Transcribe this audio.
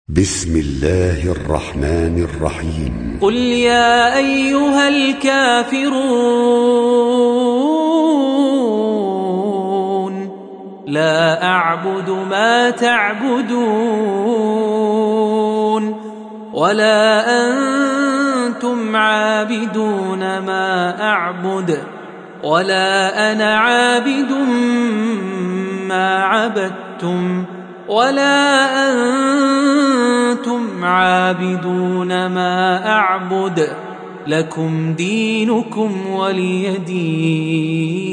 بسم الله الرحمن الرحيم قل يا أيها الكافرون لا أعبد ما تعبدون ولا أنتم عابدون ما أعبد ولا أنا عابد ما عبدتم ولا أنتم عابدون ما أعبد لكم دينكم ولي دين.